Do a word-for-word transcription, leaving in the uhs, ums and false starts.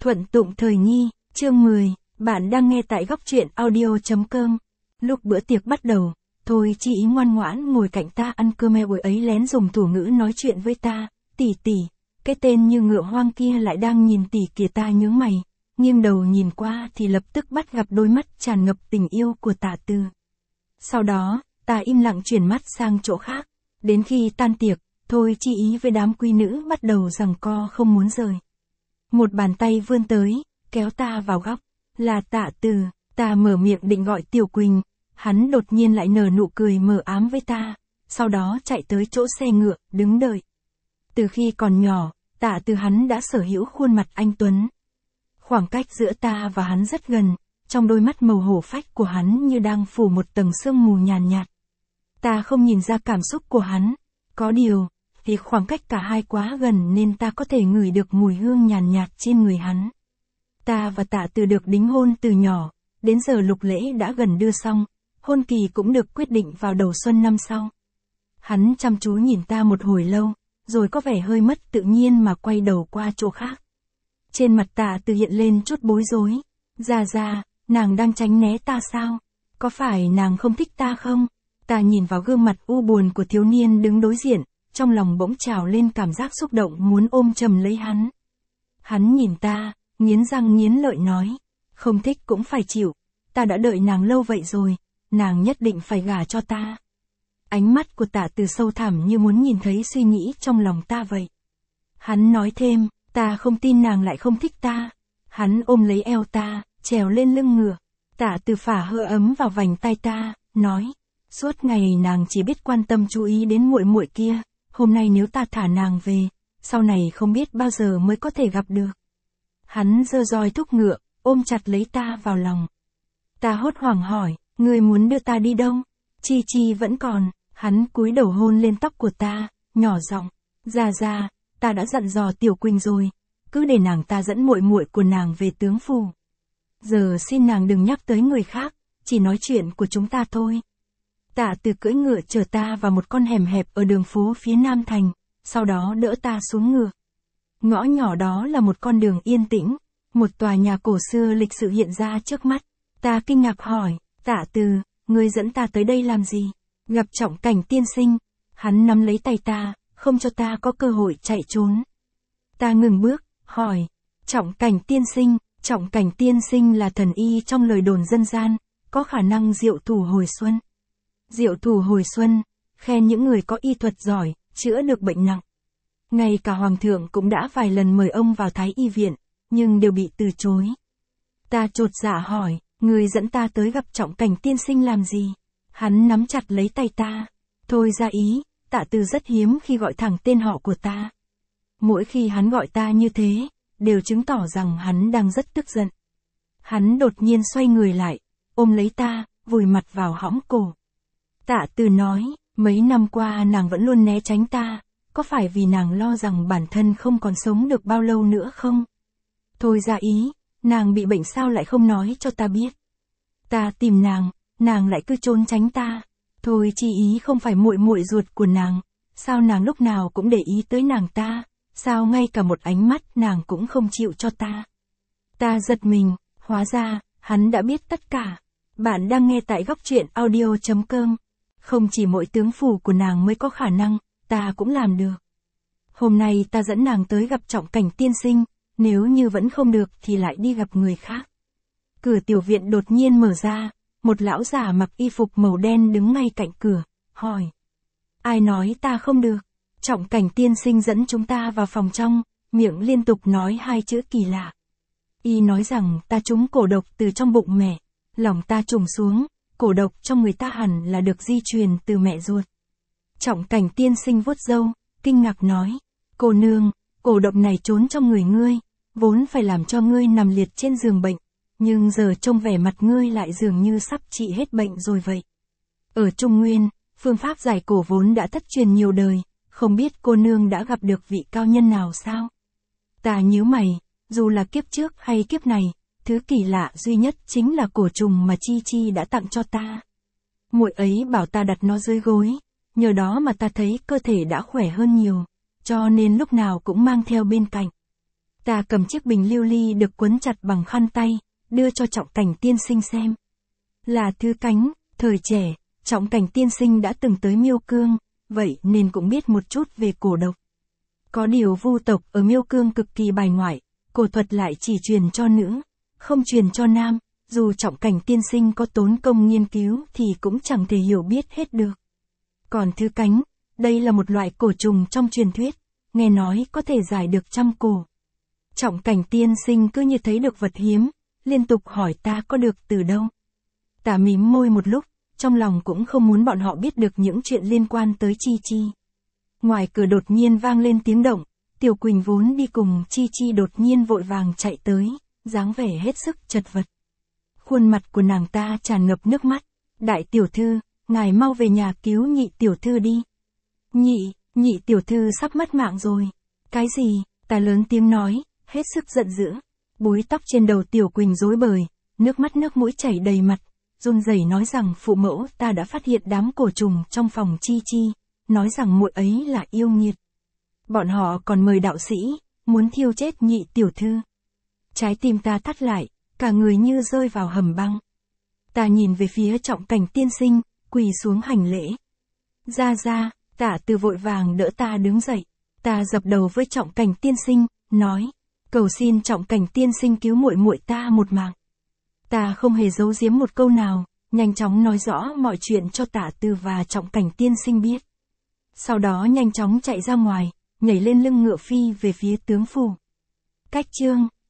Thuận tụng thời nghi, chương mười, bạn đang nghe tại góc truyện audio.com. Lúc bữa tiệc bắt đầu, Thôi Chi Ý ngoan ngoãn ngồi cạnh ta ăn cơm, e buổi ấy lén dùng thủ ngữ nói chuyện với ta, tỷ tỷ, cái tên như ngựa hoang kia lại đang nhìn tỷ kìa. Ta nhướng mày, nghiêng đầu nhìn qua thì lập tức bắt gặp đôi mắt tràn ngập tình yêu của Tạ Từ. Sau đó, ta im lặng chuyển mắt sang chỗ khác, đến khi tan tiệc, Thôi Chi Ý với đám quý nữ bắt đầu giằng co không muốn rời. Một bàn tay vươn tới, kéo ta vào góc, là Tạ Từ. Ta mở miệng định gọi Tiểu Quỳnh, hắn đột nhiên lại nở nụ cười mờ ám với ta, sau đó chạy tới chỗ xe ngựa, đứng đợi. Từ khi còn nhỏ, Tạ Từ hắn đã sở hữu khuôn mặt anh tuấn. Khoảng cách giữa ta và hắn rất gần, trong đôi mắt màu hổ phách của hắn như đang phủ một tầng sương mù nhàn nhạt, nhạt. Ta không nhìn ra cảm xúc của hắn, có điều, vì khoảng cách cả hai quá gần nên ta có thể ngửi được mùi hương nhàn nhạt, nhạt trên người hắn. Ta và Tạ Từ được đính hôn từ nhỏ, đến giờ lục lễ đã gần đưa xong, hôn kỳ cũng được quyết định vào đầu xuân năm sau. Hắn chăm chú nhìn ta một hồi lâu, rồi có vẻ hơi mất tự nhiên mà quay đầu qua chỗ khác. Trên mặt Tạ Từ hiện lên chút bối rối. Ra ra, nàng đang tránh né ta sao? Có phải nàng không thích ta không? Ta nhìn vào gương mặt u buồn của thiếu niên đứng đối diện, trong lòng bỗng trào lên cảm giác xúc động muốn ôm chầm lấy hắn. Hắn nhìn ta, nghiến răng nghiến lợi nói, không thích cũng phải chịu, ta đã đợi nàng lâu vậy rồi, nàng nhất định phải gả cho ta. Ánh mắt của Tạ Từ sâu thẳm như muốn nhìn thấy suy nghĩ trong lòng ta vậy. Hắn nói thêm, ta không tin nàng lại không thích ta. Hắn ôm lấy eo ta, trèo lên lưng ngựa. Tạ Từ phả hơi ấm vào vành tai ta, nói, suốt ngày nàng chỉ biết quan tâm chú ý đến muội muội kia, hôm nay nếu ta thả nàng về, sau này không biết bao giờ mới có thể gặp được. Hắn giơ roi thúc ngựa, ôm chặt lấy ta vào lòng. Ta hốt hoảng hỏi, ngươi muốn đưa ta đi đâu? Chi Chi vẫn còn. Hắn cúi đầu hôn lên tóc của ta, nhỏ giọng, ra ra, ta đã dặn dò Tiểu Quỳnh rồi, cứ để nàng ta dẫn muội muội của nàng về tướng phủ. Giờ xin nàng đừng nhắc tới người khác, chỉ nói chuyện của chúng ta thôi. Tạ Từ cưỡi ngựa chở ta vào một con hẻm hẹp ở đường phố phía Nam Thành, sau đó đỡ ta xuống ngựa. Ngõ nhỏ đó là một con đường yên tĩnh, một tòa nhà cổ xưa lịch sự hiện ra trước mắt. Ta kinh ngạc hỏi, Tạ Từ, ngươi dẫn ta tới đây làm gì? Gặp Trọng Cảnh tiên sinh. Hắn nắm lấy tay ta, không cho ta có cơ hội chạy trốn. Ta ngừng bước, hỏi, Trọng Cảnh tiên sinh? Trọng Cảnh tiên sinh là thần y trong lời đồn dân gian, có khả năng diệu thủ hồi xuân. Diệu thủ hồi xuân, khen những người có y thuật giỏi, chữa được bệnh nặng. Ngay cả hoàng thượng cũng đã vài lần mời ông vào Thái y viện, nhưng đều bị từ chối. Ta chột dạ hỏi, người dẫn ta tới gặp Trọng Cảnh tiên sinh làm gì? Hắn nắm chặt lấy tay ta. Thôi ra ý, Tạ Từ rất hiếm khi gọi thẳng tên họ của ta. Mỗi khi hắn gọi ta như thế, đều chứng tỏ rằng hắn đang rất tức giận. Hắn đột nhiên xoay người lại, ôm lấy ta, vùi mặt vào hõm cổ. Tạ Từ nói, mấy năm qua nàng vẫn luôn né tránh ta, có phải vì nàng lo rằng bản thân không còn sống được bao lâu nữa không? Thôi ra ý, nàng bị bệnh sao lại không nói cho ta biết? Ta tìm nàng, nàng lại cứ trốn tránh ta. Thôi Chi Ý không phải muội muội ruột của nàng, sao nàng lúc nào cũng để ý tới nàng ta, sao ngay cả một ánh mắt nàng cũng không chịu cho ta? Ta giật mình, hóa ra, hắn đã biết tất cả. Bạn đang nghe tại góc truyện audio.com. Không chỉ mỗi tướng phủ của nàng mới có khả năng, ta cũng làm được. Hôm nay ta dẫn nàng tới gặp Trọng Cảnh tiên sinh, nếu như vẫn không được thì lại đi gặp người khác. Cửa tiểu viện đột nhiên mở ra. Một lão già mặc y phục màu đen đứng ngay cạnh cửa, hỏi. Ai nói ta không được? Trọng Cảnh tiên sinh dẫn chúng ta vào phòng trong, miệng liên tục nói hai chữ kỳ lạ. Y nói rằng ta trúng cổ độc từ trong bụng mẹ, lòng ta trùng xuống, cổ độc trong người ta hẳn là được di truyền từ mẹ ruột. Trọng Cảnh tiên sinh vuốt râu, kinh ngạc nói. Cô nương, cổ độc này trốn trong người ngươi, vốn phải làm cho ngươi nằm liệt trên giường bệnh. Nhưng giờ trông vẻ mặt ngươi lại dường như sắp trị hết bệnh rồi vậy. Ở Trung Nguyên, phương pháp giải cổ vốn đã thất truyền nhiều đời, không biết cô nương đã gặp được vị cao nhân nào sao? Ta nhíu mày, dù là kiếp trước hay kiếp này, thứ kỳ lạ duy nhất chính là cổ trùng mà Chi Chi đã tặng cho ta. Muội ấy bảo ta đặt nó dưới gối, nhờ đó mà ta thấy cơ thể đã khỏe hơn nhiều, cho nên lúc nào cũng mang theo bên cạnh. Ta cầm chiếc bình lưu ly được quấn chặt bằng khăn tay, đưa cho Trọng Cảnh tiên sinh xem. Là thư cánh, thời trẻ, Trọng Cảnh tiên sinh đã từng tới Miêu Cương, vậy nên cũng biết một chút về cổ độc. Có điều vu tộc ở Miêu Cương cực kỳ bài ngoại, cổ thuật lại chỉ truyền cho nữ, không truyền cho nam, dù Trọng Cảnh tiên sinh có tốn công nghiên cứu thì cũng chẳng thể hiểu biết hết được. Còn thư cánh, đây là một loại cổ trùng trong truyền thuyết, nghe nói có thể giải được trăm cổ. Trọng Cảnh tiên sinh cứ như thấy được vật hiếm, liên tục hỏi ta có được từ đâu. Ta mím môi một lúc, trong lòng cũng không muốn bọn họ biết được những chuyện liên quan tới Chi Chi. Ngoài cửa đột nhiên vang lên tiếng động, Tiểu Quỳnh vốn đi cùng Chi Chi đột nhiên vội vàng chạy tới, dáng vẻ hết sức chật vật. Khuôn mặt của nàng ta tràn ngập nước mắt. Đại tiểu thư, ngài mau về nhà cứu nhị tiểu thư đi. Nhị, nhị tiểu thư sắp mất mạng rồi. Cái gì? Ta lớn tiếng nói, hết sức giận dữ. Búi tóc trên đầu Tiểu Quỳnh rối bời, nước mắt nước mũi chảy đầy mặt, run rẩy nói rằng phụ mẫu ta đã phát hiện đám cổ trùng trong phòng Chi Chi, nói rằng muội ấy là yêu nghiệt. Bọn họ còn mời đạo sĩ, muốn thiêu chết nhị tiểu thư. Trái tim ta thắt lại, cả người như rơi vào hầm băng. Ta nhìn về phía Trọng Cảnh tiên sinh, quỳ xuống hành lễ. Ra ra, Tạ Từ vội vàng đỡ ta đứng dậy. Ta dập đầu với Trọng Cảnh tiên sinh, nói, cầu xin Trọng Cảnh tiên sinh cứu muội muội ta một mạng. Ta không hề giấu giếm một câu nào, nhanh chóng nói rõ mọi chuyện cho Tạ Từ và Trọng Cảnh tiên sinh biết. Sau đó nhanh chóng chạy ra ngoài, nhảy lên lưng ngựa phi về phía tướng phủ. Cách chương